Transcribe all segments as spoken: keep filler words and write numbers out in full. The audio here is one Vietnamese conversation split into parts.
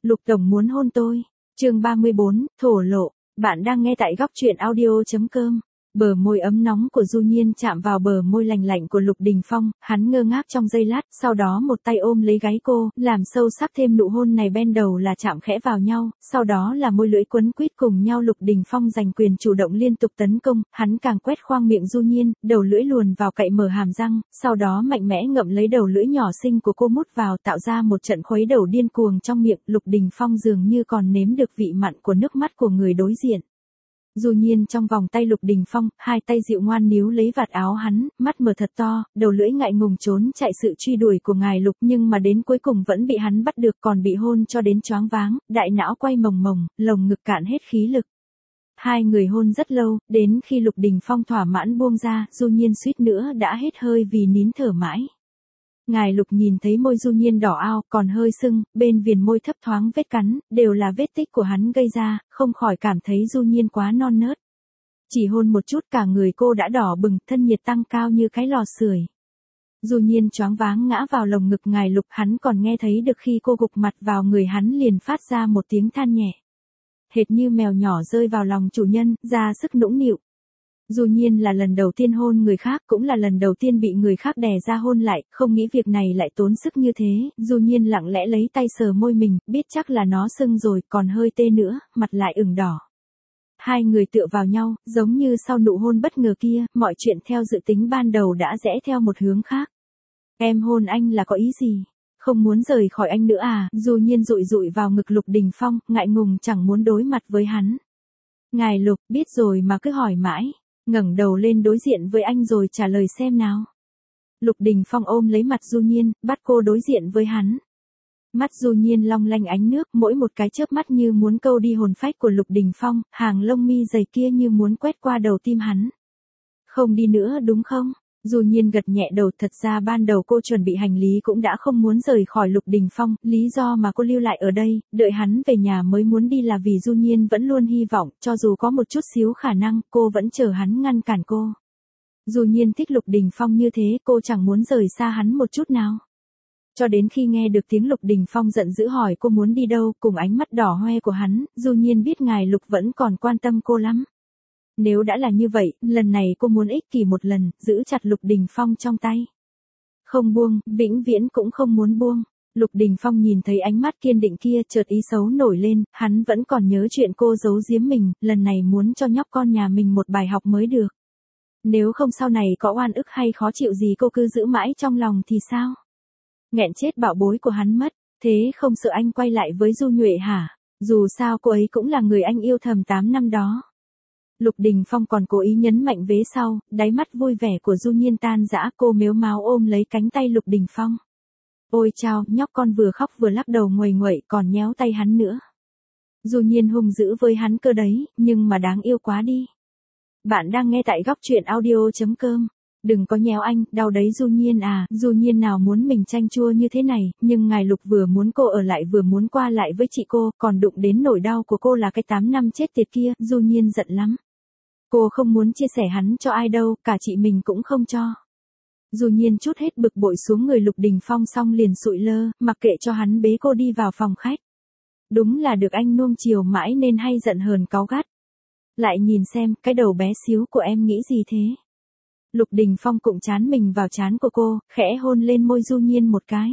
Lục tổng muốn hôn tôi. Chương ba mươi bốn, thổ lộ. Bạn đang nghe tại góc truyện audio chấm com. Bờ môi ấm nóng của Du Nhiên chạm vào bờ môi lành lạnh của Lục Đình Phong, hắn ngơ ngác trong giây lát, sau đó một tay ôm lấy gáy cô, làm sâu sắc thêm nụ hôn này. Bên đầu là chạm khẽ vào nhau, sau đó là môi lưỡi quấn quýt cùng nhau. Lục Đình Phong giành quyền chủ động liên tục tấn công, hắn càng quét khoang miệng Du Nhiên, đầu lưỡi luồn vào cậy mở hàm răng, sau đó mạnh mẽ ngậm lấy đầu lưỡi nhỏ xinh của cô mút vào, tạo ra một trận khuấy đầu điên cuồng trong miệng. Lục Đình Phong dường như còn nếm được vị mặn của nước mắt của người đối diện. Du Nhiên trong vòng tay Lục Đình Phong, hai tay dịu ngoan níu lấy vạt áo hắn, mắt mở thật to, đầu lưỡi ngại ngùng trốn chạy sự truy đuổi của ngài Lục, nhưng mà đến cuối cùng vẫn bị hắn bắt được, còn bị hôn cho đến choáng váng, đại não quay mồng mồng, lồng ngực cạn hết khí lực. Hai người hôn rất lâu, đến khi Lục Đình Phong thỏa mãn buông ra, Du Nhiên suýt nữa đã hết hơi vì nín thở mãi. Ngài Lục nhìn thấy môi Du Nhiên đỏ ao, còn hơi sưng, bên viền môi thấp thoáng vết cắn, đều là vết tích của hắn gây ra, không khỏi cảm thấy Du Nhiên quá non nớt. Chỉ hôn một chút cả người cô đã đỏ bừng, thân nhiệt tăng cao như cái lò sưởi. Du Nhiên choáng váng ngã vào lồng ngực ngài Lục, hắn còn nghe thấy được khi cô gục mặt vào người hắn liền phát ra một tiếng than nhẹ. Hệt như mèo nhỏ rơi vào lòng chủ nhân, ra sức nũng nịu. Du Nhiên là lần đầu tiên hôn người khác, cũng là lần đầu tiên bị người khác đè ra hôn lại, không nghĩ việc này lại tốn sức như thế. Du Nhiên lặng lẽ lấy tay sờ môi mình, biết chắc là nó sưng rồi, còn hơi tê nữa, mặt lại ửng đỏ. Hai người tựa vào nhau, giống như sau nụ hôn bất ngờ kia, mọi chuyện theo dự tính ban đầu đã rẽ theo một hướng khác. Em hôn anh là có ý gì? Không muốn rời khỏi anh nữa à? Du Nhiên dụi dụi vào ngực Lục Đình Phong, ngại ngùng chẳng muốn đối mặt với hắn. Ngài Lục, biết rồi mà cứ hỏi mãi. Ngẩng đầu lên đối diện với anh rồi trả lời xem nào. Lục Đình Phong ôm lấy mặt Du Nhiên, bắt cô đối diện với hắn. Mắt Du Nhiên long lanh ánh nước, mỗi một cái chớp mắt như muốn câu đi hồn phách của Lục Đình Phong, hàng lông mi dày kia như muốn quét qua đầu tim hắn. Không đi nữa đúng không? Du Nhiên gật nhẹ đầu, thật ra ban đầu cô chuẩn bị hành lý cũng đã không muốn rời khỏi Lục Đình Phong, lý do mà cô lưu lại ở đây, đợi hắn về nhà mới muốn đi là vì Du Nhiên vẫn luôn hy vọng, cho dù có một chút xíu khả năng, cô vẫn chờ hắn ngăn cản cô. Du Nhiên thích Lục Đình Phong như thế, cô chẳng muốn rời xa hắn một chút nào. Cho đến khi nghe được tiếng Lục Đình Phong giận dữ hỏi cô muốn đi đâu, cùng ánh mắt đỏ hoe của hắn, Du Nhiên biết ngài Lục vẫn còn quan tâm cô lắm. Nếu đã là như vậy, lần này cô muốn ích kỷ một lần, giữ chặt Lục Đình Phong trong tay. Không buông, vĩnh viễn cũng không muốn buông. Lục Đình Phong nhìn thấy ánh mắt kiên định kia, chợt ý xấu nổi lên, hắn vẫn còn nhớ chuyện cô giấu giếm mình, lần này muốn cho nhóc con nhà mình một bài học mới được. Nếu không sau này có oan ức hay khó chịu gì cô cứ giữ mãi trong lòng thì sao? Nghẹn chết bảo bối của hắn mất, thế không sợ anh quay lại với Du Nhuệ hả? Dù sao cô ấy cũng là người anh yêu thầm tám năm đó. Lục Đình Phong còn cố ý nhấn mạnh vế sau, đáy mắt vui vẻ của Du Nhiên tan rã, cô mếu máo ôm lấy cánh tay Lục Đình Phong. Ôi chao, nhóc con vừa khóc vừa lắc đầu nguầy nguậy còn nhéo tay hắn nữa. Du Nhiên hung dữ với hắn cơ đấy, nhưng mà đáng yêu quá đi. Bạn đang nghe tại góc truyện audio chấm com. Đừng có nhéo anh, đau đấy Du Nhiên à, Du Nhiên nào muốn mình chanh chua như thế này, nhưng ngài Lục vừa muốn cô ở lại vừa muốn qua lại với chị cô, còn đụng đến nỗi đau của cô là cái tám năm chết tiệt kia, Du Nhiên giận lắm. Cô không muốn chia sẻ hắn cho ai đâu, cả chị mình cũng không cho. Du Nhiên chút hết bực bội xuống người Lục Đình Phong xong liền sụi lơ, mặc kệ cho hắn bế cô đi vào phòng khách. Đúng là được anh nuông chiều mãi nên hay giận hờn cáu gắt. Lại nhìn xem, cái đầu bé xíu của em nghĩ gì thế? Lục Đình Phong cụng trán mình vào trán của cô, khẽ hôn lên môi Du Nhiên một cái.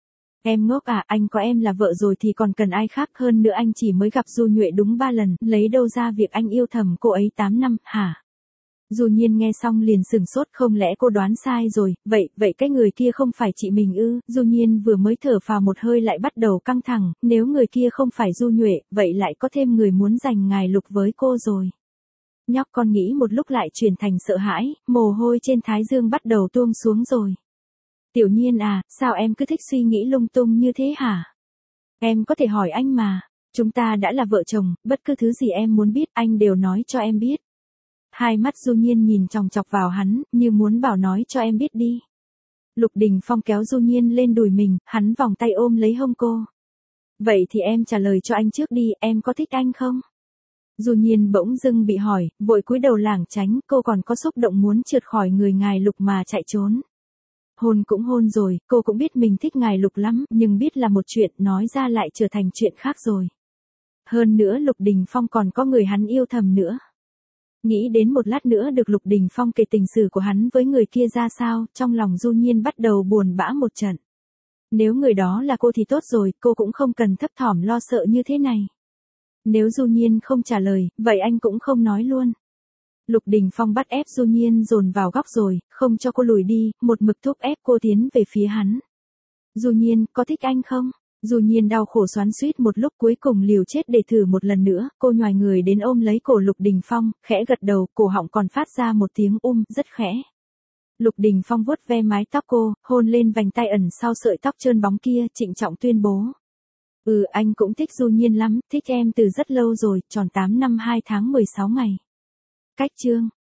Em ngốc à, anh có em là vợ rồi thì còn cần ai khác, hơn nữa anh chỉ mới gặp Du Nhuệ đúng ba lần, lấy đâu ra việc anh yêu thầm cô ấy tám năm, hả? Du Nhiên nghe xong liền sừng sốt, không lẽ cô đoán sai rồi, vậy, vậy cái người kia không phải chị mình ư? Du Nhiên vừa mới thở phào một hơi lại bắt đầu căng thẳng, nếu người kia không phải Du Nhuệ, vậy lại có thêm người muốn giành ngài Lục với cô rồi. Nhóc con nghĩ một lúc lại chuyển thành sợ hãi, mồ hôi trên thái dương bắt đầu tuôn xuống rồi. Tiểu Nhiên à, sao em cứ thích suy nghĩ lung tung như thế hả? Em có thể hỏi anh mà, chúng ta đã là vợ chồng, bất cứ thứ gì em muốn biết anh đều nói cho em biết. Hai mắt Du Nhiên nhìn chòng chọc vào hắn, như muốn bảo nói cho em biết đi. Lục Đình Phong kéo Du Nhiên lên đùi mình, hắn vòng tay ôm lấy hông cô. Vậy thì em trả lời cho anh trước đi, em có thích anh không? Du Nhiên bỗng dưng bị hỏi, vội cúi đầu lảng tránh, cô còn có xúc động muốn trượt khỏi người ngài Lục mà chạy trốn. Hôn cũng hôn rồi, cô cũng biết mình thích ngài Lục lắm, nhưng biết là một chuyện, nói ra lại trở thành chuyện khác rồi. Hơn nữa Lục Đình Phong còn có người hắn yêu thầm nữa. Nghĩ đến một lát nữa được Lục Đình Phong kể tình sử của hắn với người kia ra sao, trong lòng Du Nhiên bắt đầu buồn bã một trận. Nếu người đó là cô thì tốt rồi, cô cũng không cần thấp thỏm lo sợ như thế này. Nếu Du Nhiên không trả lời, vậy anh cũng không nói luôn. Lục Đình Phong bắt ép Du Nhiên dồn vào góc rồi, không cho cô lùi đi, một mực thúc ép cô tiến về phía hắn. Du Nhiên, có thích anh không? Du Nhiên đau khổ xoắn xuýt một lúc, cuối cùng liều chết để thử một lần nữa, cô nhoài người đến ôm lấy cổ Lục Đình Phong, khẽ gật đầu, cổ họng còn phát ra một tiếng um, rất khẽ. Lục Đình Phong vuốt ve mái tóc cô, hôn lên vành tai ẩn sau sợi tóc trơn bóng kia, trịnh trọng tuyên bố. Ừ, anh cũng thích Du Nhiên lắm, thích em từ rất lâu rồi, tròn tám năm hai tháng mười sáu ngày. Cách chương